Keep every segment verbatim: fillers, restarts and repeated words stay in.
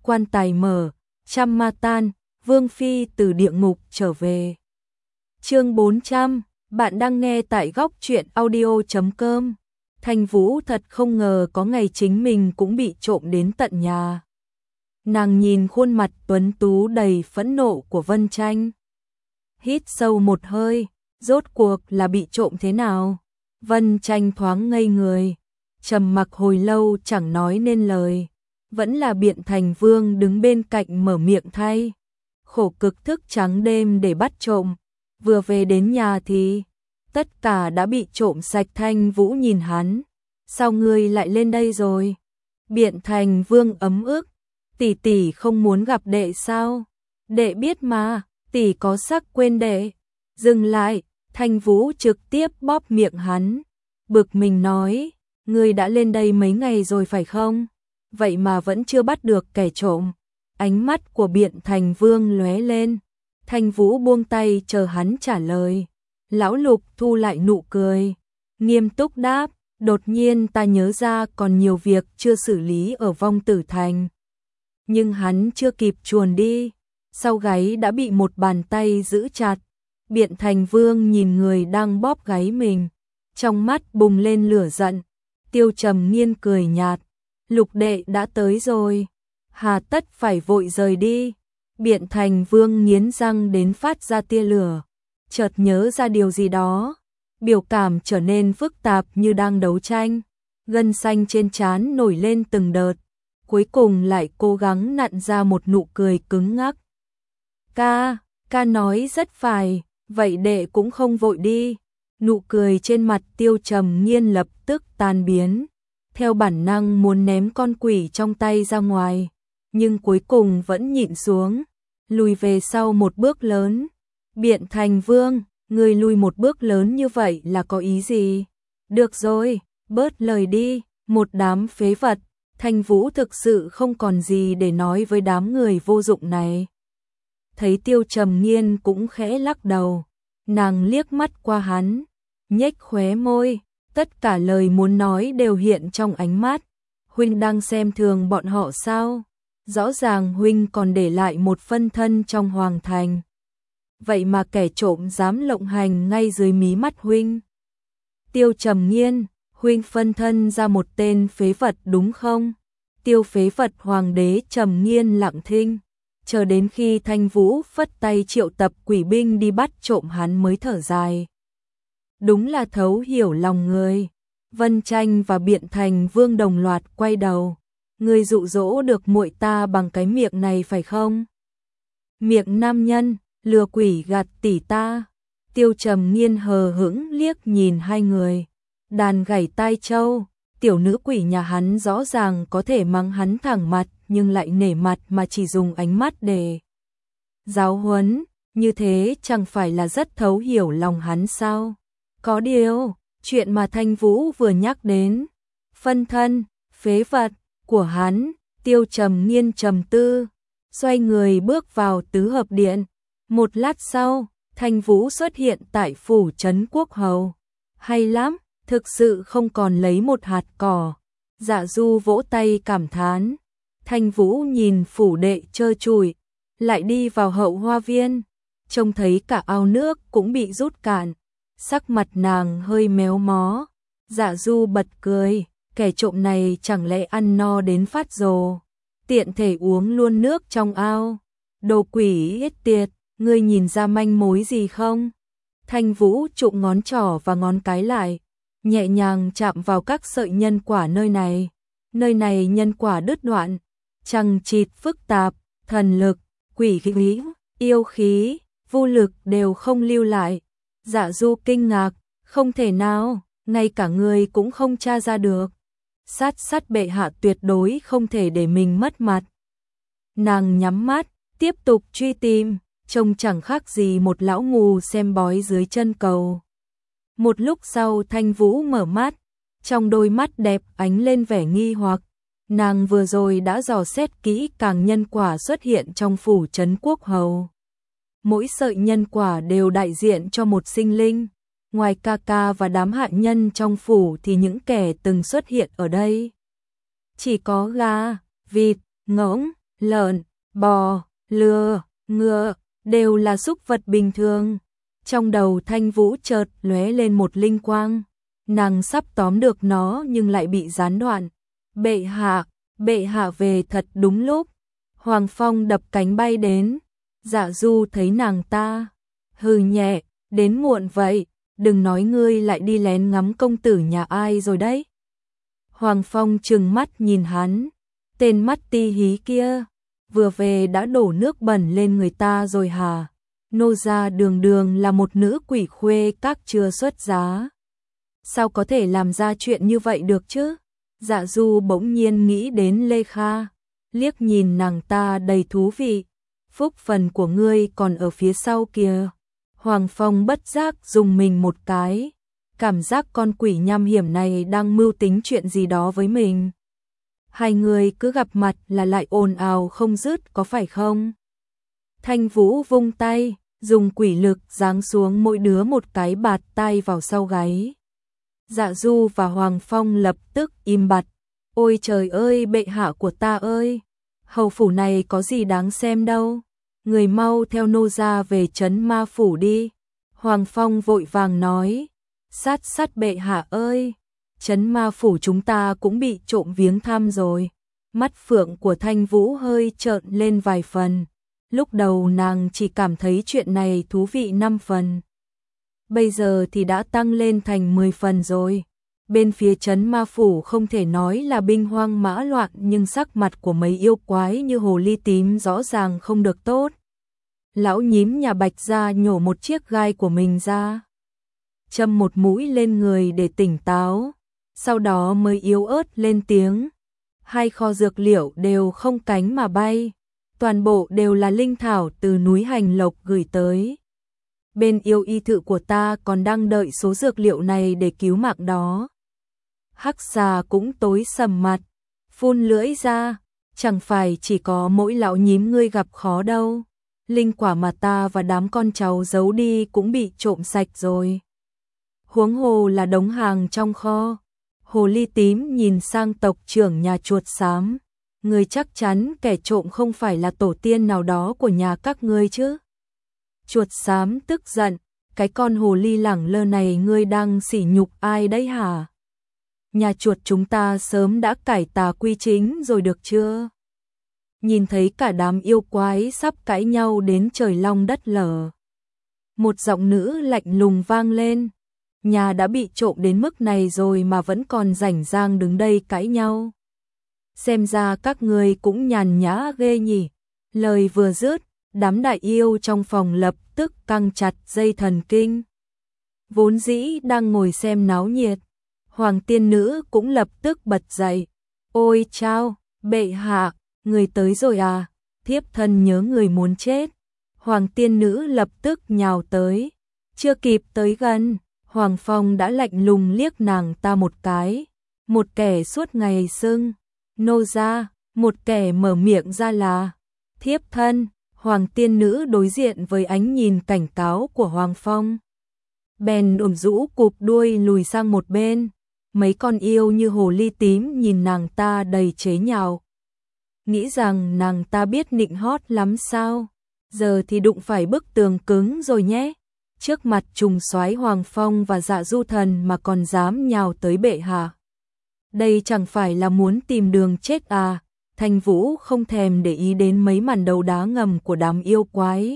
quan tài mở, trăm ma tan, Vương Phi từ địa ngục trở về. Chương bốn trăm, bạn đang nghe tại góc truyện audio chấm com. Thanh Vũ thật không ngờ có ngày chính mình cũng bị trộm đến tận nhà. Nàng nhìn khuôn mặt tuấn tú đầy phẫn nộ của Vân Tranh. Hít sâu một hơi, rốt cuộc là bị trộm thế nào? Vân Tranh thoáng ngây người, trầm mặc hồi lâu chẳng nói nên lời. Vẫn là Biện Thành Vương đứng bên cạnh mở miệng thay. Khổ cực thức trắng đêm để bắt trộm, vừa về đến nhà thì tất cả đã bị trộm sạch. Thanh Vũ nhìn hắn, sao ngươi lại lên đây rồi? Biện Thành Vương ấm ức, tỷ tỷ không muốn gặp đệ sao? Đệ biết mà, tỷ có sắc quên đệ. Dừng lại, Thanh Vũ trực tiếp bóp miệng hắn, bực mình nói, ngươi đã lên đây mấy ngày rồi phải không? Vậy mà vẫn chưa bắt được kẻ trộm. Ánh mắt của Biện Thành Vương lóe lên. Thanh Vũ buông tay chờ hắn trả lời. Lão Lục thu lại nụ cười, nghiêm túc đáp, đột nhiên ta nhớ ra còn nhiều việc chưa xử lý ở Vong Tử Thành. Nhưng hắn chưa kịp chuồn đi, sau gáy đã bị một bàn tay giữ chặt. Biện Thành Vương nhìn người đang bóp gáy mình, trong mắt bùng lên lửa giận. Tiêu Trầm Nghiên cười nhạt, Lục đệ đã tới rồi, hà tất phải vội rời đi. Biện Thành Vương nghiến răng đến phát ra tia lửa, chợt nhớ ra điều gì đó, biểu cảm trở nên phức tạp như đang đấu tranh, gân xanh trên trán nổi lên từng đợt, cuối cùng lại cố gắng nặn ra một nụ cười cứng ngắc. Ca, ca nói rất phải, vậy đệ cũng không vội đi. Nụ cười trên mặt Tiêu Trầm Nghiên lập tức tan biến, theo bản năng muốn ném con quỷ trong tay ra ngoài, nhưng cuối cùng vẫn nhịn xuống, lùi về sau một bước lớn. Biện Thành Vương, người lùi một bước lớn như vậy là có ý gì? Được rồi, bớt lời đi, một đám phế vật. Thanh Vũ thực sự không còn gì để nói với đám người vô dụng này. Thấy Tiêu Trầm Nghiên cũng khẽ lắc đầu, nàng liếc mắt qua hắn, nhếch khóe môi, tất cả lời muốn nói đều hiện trong ánh mắt. Huynh đang xem thường bọn họ sao? Rõ ràng huynh còn để lại một phân thân trong hoàng thành. Vậy mà kẻ trộm dám lộng hành ngay dưới mí mắt huynh. Tiêu Trầm Nghiên, huynh phân thân ra một tên phế vật đúng không? Tiêu phế vật hoàng đế Trầm Nghiên lặng thinh, chờ đến khi Thanh Vũ phất tay triệu tập quỷ binh đi bắt trộm hắn mới thở dài. Đúng là thấu hiểu lòng người. Vân Tranh và Biện Thành Vương đồng loạt quay đầu. Ngươi dụ dỗ được muội ta bằng cái miệng này phải không? Miệng nam nhân, lừa quỷ gạt tỷ ta. Tiêu Trầm Nghiên hờ hững liếc nhìn hai người. Đàn gảy tai trâu, tiểu nữ quỷ nhà hắn rõ ràng có thể mắng hắn thẳng mặt, nhưng lại nể mặt mà chỉ dùng ánh mắt để giáo huấn, như thế chẳng phải là rất thấu hiểu lòng hắn sao? Có điều, chuyện mà Thanh Vũ vừa nhắc đến, phân thân, phế vật của hắn, Tiêu Trầm Nghiên trầm tư, xoay người bước vào tứ hợp điện. Một lát sau, Thanh Vũ xuất hiện tại phủ trấn Quốc Hầu. Hay lắm, thực sự không còn lấy một hạt cỏ. Dạ Du vỗ tay cảm thán. Thanh Vũ nhìn phủ đệ trơ trụi, lại đi vào hậu hoa viên, trông thấy cả ao nước cũng bị rút cạn. Sắc mặt nàng hơi méo mó. Dạ Du bật cười, kẻ trộm này chẳng lẽ ăn no đến phát rồ, tiện thể uống luôn nước trong ao. Đồ quỷ yết tiệt, ngươi nhìn ra manh mối gì không? Thanh Vũ trụm ngón trỏ và ngón cái lại, nhẹ nhàng chạm vào các sợi nhân quả nơi này. Nơi này nhân quả đứt đoạn, chằng chịt phức tạp, thần lực, quỷ khí, yêu khí, vô lực đều không lưu lại. Dạ Du kinh ngạc, không thể nào, ngay cả người cũng không tra ra được. Sát sát bệ hạ tuyệt đối không thể để mình mất mặt. Nàng nhắm mắt, tiếp tục truy tìm, trông chẳng khác gì một lão mù xem bói dưới chân cầu. Một lúc sau Thanh Vũ mở mắt, trong đôi mắt đẹp ánh lên vẻ nghi hoặc. Nàng vừa rồi đã dò xét kỹ càng nhân quả xuất hiện trong phủ trấn Quốc Hầu. Mỗi sợi nhân quả đều đại diện cho một sinh linh. Ngoài ca ca và đám hạ nhân trong phủ thì những kẻ từng xuất hiện ở đây chỉ có gà, vịt, ngỗng, lợn, bò, lừa, ngựa, đều là súc vật bình thường. Trong đầu Thanh Vũ chợt lóe lên một linh quang, nàng sắp tóm được nó nhưng lại bị gián đoạn. Bệ hạ, bệ hạ về thật đúng lúc. Hoàng Phong đập cánh bay đến, Dạ Du thấy nàng ta, hừ nhẹ, đến muộn vậy, đừng nói ngươi lại đi lén ngắm công tử nhà ai rồi đấy. Hoàng Phong trừng mắt nhìn hắn, tên mắt ti hí kia, vừa về đã đổ nước bẩn lên người ta rồi hả? Nô gia đường đường là một nữ quỷ khuê các chưa xuất giá. Sao có thể làm ra chuyện như vậy được chứ? Dạ Du bỗng nhiên nghĩ đến Lê Kha, liếc nhìn nàng ta đầy thú vị. Phúc phần của ngươi còn ở phía sau kìa. Hoàng Phong bất giác dùng mình một cái, cảm giác con quỷ nham hiểm này đang mưu tính chuyện gì đó với mình. Hai người cứ gặp mặt là lại ồn ào không dứt có phải không? Thanh Vũ vung tay, dùng quỷ lực giáng xuống mỗi đứa một cái bạt tay vào sau gáy. Dạ Du và Hoàng Phong lập tức im bặt. Ôi trời ơi, bệ hạ của ta ơi, hầu phủ này có gì đáng xem đâu, người mau theo nô gia về trấn ma phủ đi. Hoàng Phong vội vàng nói, sát sát bệ hạ ơi, trấn ma phủ chúng ta cũng bị trộm viếng thăm rồi. Mắt phượng của Thanh Vũ hơi trợn lên vài phần, lúc đầu nàng chỉ cảm thấy chuyện này thú vị năm phần, bây giờ thì đã tăng lên thành mười phần rồi. Bên phía trấn ma phủ không thể nói là binh hoang mã loạn, nhưng sắc mặt của mấy yêu quái như hồ ly tím rõ ràng không được tốt. Lão nhím nhà Bạch gia nhổ một chiếc gai của mình ra, châm một mũi lên người để tỉnh táo, sau đó mới yếu ớt lên tiếng. Hai kho dược liệu đều không cánh mà bay, toàn bộ đều là linh thảo từ núi Hành Lộc gửi tới. Bên yêu y thự của ta còn đang đợi số dược liệu này để cứu mạng đó. Hắc xà cũng tối sầm mặt, phun lưỡi ra, chẳng phải chỉ có mỗi lão nhím ngươi gặp khó đâu. Linh quả mà ta và đám con cháu giấu đi cũng bị trộm sạch rồi. Huống hồ là đống hàng trong kho. Hồ ly tím nhìn sang tộc trưởng nhà chuột xám, ngươi chắc chắn kẻ trộm không phải là tổ tiên nào đó của nhà các ngươi chứ? Chuột xám tức giận, cái con hồ ly lẳng lơ này ngươi đang sỉ nhục ai đấy hả? Nhà chuột chúng ta sớm đã cải tà quy chính rồi được chưa? Nhìn thấy cả đám yêu quái sắp cãi nhau đến trời long đất lở, một giọng nữ lạnh lùng vang lên. Nhà đã bị trộm đến mức này rồi mà vẫn còn rảnh rang đứng đây cãi nhau. Xem ra các ngươi cũng nhàn nhã ghê nhỉ. Lời vừa dứt, đám đại yêu trong phòng lập tức căng chặt dây thần kinh. Vốn dĩ đang ngồi xem náo nhiệt, hoàng tiên nữ cũng lập tức bật dậy. Ôi chao, bệ hạ, người tới rồi à, thiếp thân nhớ người muốn chết. Hoàng tiên nữ lập tức nhào tới, chưa kịp tới gần, Hoàng Phong đã lạnh lùng liếc nàng ta một cái. Một kẻ suốt ngày xưng nô gia, một kẻ mở miệng ra là thiếp thân. Hoàng tiên nữ đối diện với ánh nhìn cảnh cáo của Hoàng Phong, bèn ủn rũ cụp đuôi lùi sang một bên. Mấy con yêu như hồ ly tím nhìn nàng ta đầy chế nhạo, nghĩ rằng nàng ta biết nịnh hót lắm sao, giờ thì đụng phải bức tường cứng rồi nhé. Trước mặt trùng soái Hoàng Phong và Dạ Du Thần mà còn dám nhào tới bệ hạ, đây chẳng phải là muốn tìm đường chết à? Thanh Vũ không thèm để ý đến mấy màn đấu đá ngầm của đám yêu quái.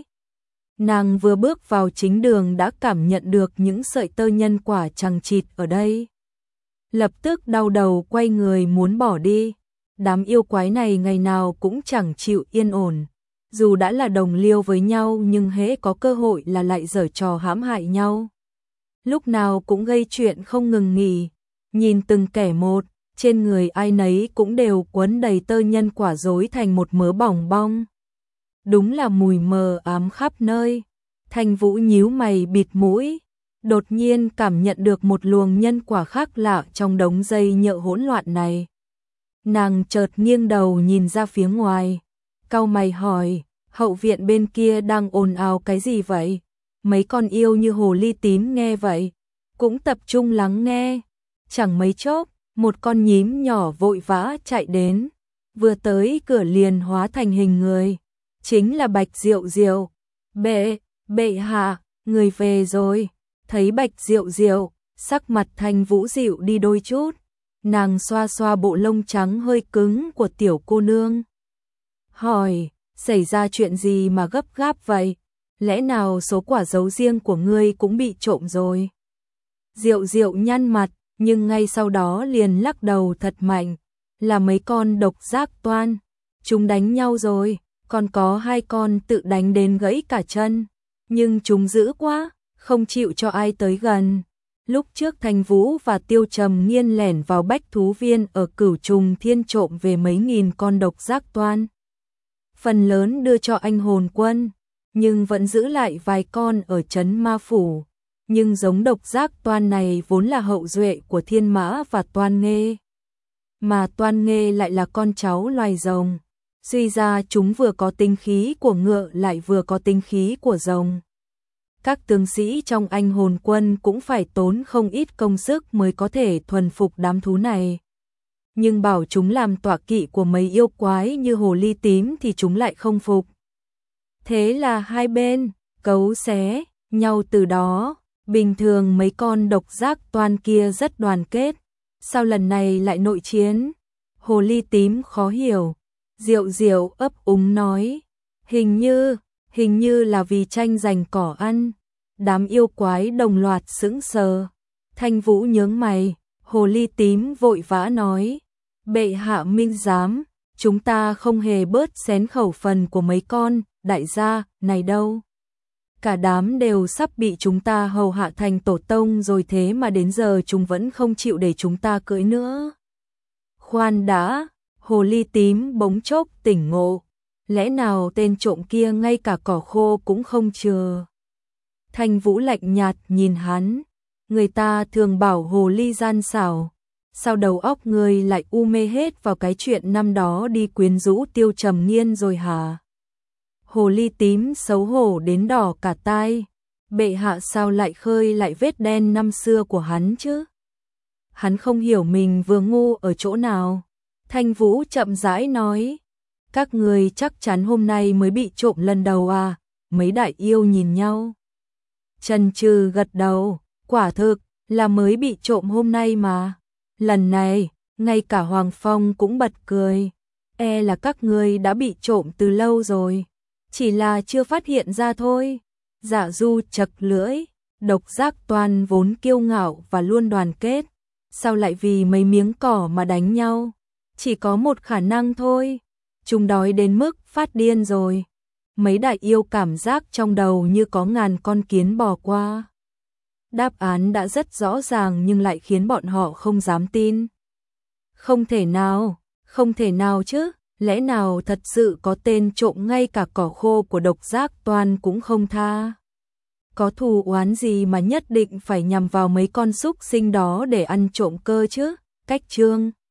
Nàng vừa bước vào chính đường đã cảm nhận được những sợi tơ nhân quả chằng chịt ở đây, lập tức đau đầu quay người muốn bỏ đi. Đám yêu quái này ngày nào cũng chẳng chịu yên ổn, dù đã là đồng liêu với nhau nhưng hễ có cơ hội là lại giở trò hãm hại nhau, lúc nào cũng gây chuyện không ngừng nghỉ. Nhìn từng kẻ một, trên người ai nấy cũng đều quấn đầy tơ nhân quả rối thành một mớ bỏng bong, đúng là mùi mờ ám khắp nơi. Thanh Vũ nhíu mày bịt mũi, đột nhiên cảm nhận được một luồng nhân quả khác lạ trong đống dây nhợ hỗn loạn này. Nàng chợt nghiêng đầu nhìn ra phía ngoài, cau mày hỏi, hậu viện bên kia đang ồn ào cái gì vậy? Mấy con yêu như hồ ly tím nghe vậy, cũng tập trung lắng nghe. Chẳng mấy chốc, một con nhím nhỏ vội vã chạy đến, vừa tới cửa liền hóa thành hình người, chính là Bạch Diệu Diệu. Bệ, bệ hạ, người về rồi. Thấy Bạch Diệu Diệu, sắc mặt Thanh Vũ dịu đi đôi chút, nàng xoa xoa bộ lông trắng hơi cứng của tiểu cô nương. Hỏi, xảy ra chuyện gì mà gấp gáp vậy? Lẽ nào số quả dấu riêng của ngươi cũng bị trộm rồi? Diệu Diệu nhăn mặt, nhưng ngay sau đó liền lắc đầu thật mạnh, là mấy con độc giác toan, chúng đánh nhau rồi, còn có hai con tự đánh đến gãy cả chân, nhưng chúng dữ quá, không chịu cho ai tới gần. Lúc trước Thanh Vũ và Tiêu Trầm Nghiên lẻn vào bách thú viên ở Cửu Trùng Thiên trộm về mấy nghìn con độc giác toan. Phần lớn đưa cho anh hồn quân, nhưng vẫn giữ lại vài con ở trấn Ma Phủ. Nhưng giống độc giác toan này vốn là hậu duệ của Thiên Mã và Toan Nghê. Mà Toan Nghê lại là con cháu loài rồng. Suy ra chúng vừa có tinh khí của ngựa lại vừa có tinh khí của rồng. Các tướng sĩ trong anh hồn quân cũng phải tốn không ít công sức mới có thể thuần phục đám thú này. Nhưng bảo chúng làm tọa kỵ của mấy yêu quái như hồ ly tím thì chúng lại không phục. Thế là hai bên cấu xé nhau từ đó. Bình thường mấy con độc giác toan kia rất đoàn kết, sao lần này lại nội chiến? Hồ ly tím khó hiểu. Diệu Diệu ấp úng nói, hình như, hình như là vì tranh giành cỏ ăn. Đám yêu quái đồng loạt sững sờ. Thanh Vũ nhướng mày, hồ ly tím vội vã nói, bệ hạ minh giám, chúng ta không hề bớt xén khẩu phần của mấy con đại gia này đâu. Cả đám đều sắp bị chúng ta hầu hạ thành tổ tông rồi, thế mà đến giờ chúng vẫn không chịu để chúng ta cưỡi nữa. Khoan đã, hồ ly tím bỗng chốc tỉnh ngộ, lẽ nào tên trộm kia ngay cả cỏ khô cũng không chừa. Thanh Vũ lạnh nhạt nhìn hắn, người ta thường bảo hồ ly gian xảo, sao đầu óc người lại u mê hết vào cái chuyện năm đó đi quyến rũ Tiêu Trầm Nghiên rồi hả? Hồ ly tím xấu hổ đến đỏ cả tai, bệ hạ sao lại khơi lại vết đen năm xưa của hắn chứ? Hắn không hiểu mình vừa ngu ở chỗ nào. Thanh Vũ chậm rãi nói, các người chắc chắn hôm nay mới bị trộm lần đầu à? Mấy đại yêu nhìn nhau, chần chừ gật đầu, quả thực là mới bị trộm hôm nay mà. Lần này, ngay cả Hoàng Phong cũng bật cười, e là các người đã bị trộm từ lâu rồi, chỉ là chưa phát hiện ra thôi. Dạ Du chật lưỡi, độc giác toan vốn kiêu ngạo và luôn đoàn kết, sao lại vì mấy miếng cỏ mà đánh nhau? Chỉ có một khả năng thôi, chúng đói đến mức phát điên rồi. Mấy đại yêu cảm giác trong đầu như có ngàn con kiến bò qua. Đáp án đã rất rõ ràng nhưng lại khiến bọn họ không dám tin. Không thể nào, không thể nào chứ, lẽ nào thật sự có tên trộm ngay cả cỏ khô của độc giác toan cũng không tha? Có thù oán gì mà nhất định phải nhằm vào mấy con súc sinh đó để ăn trộm cơ chứ? Cách chương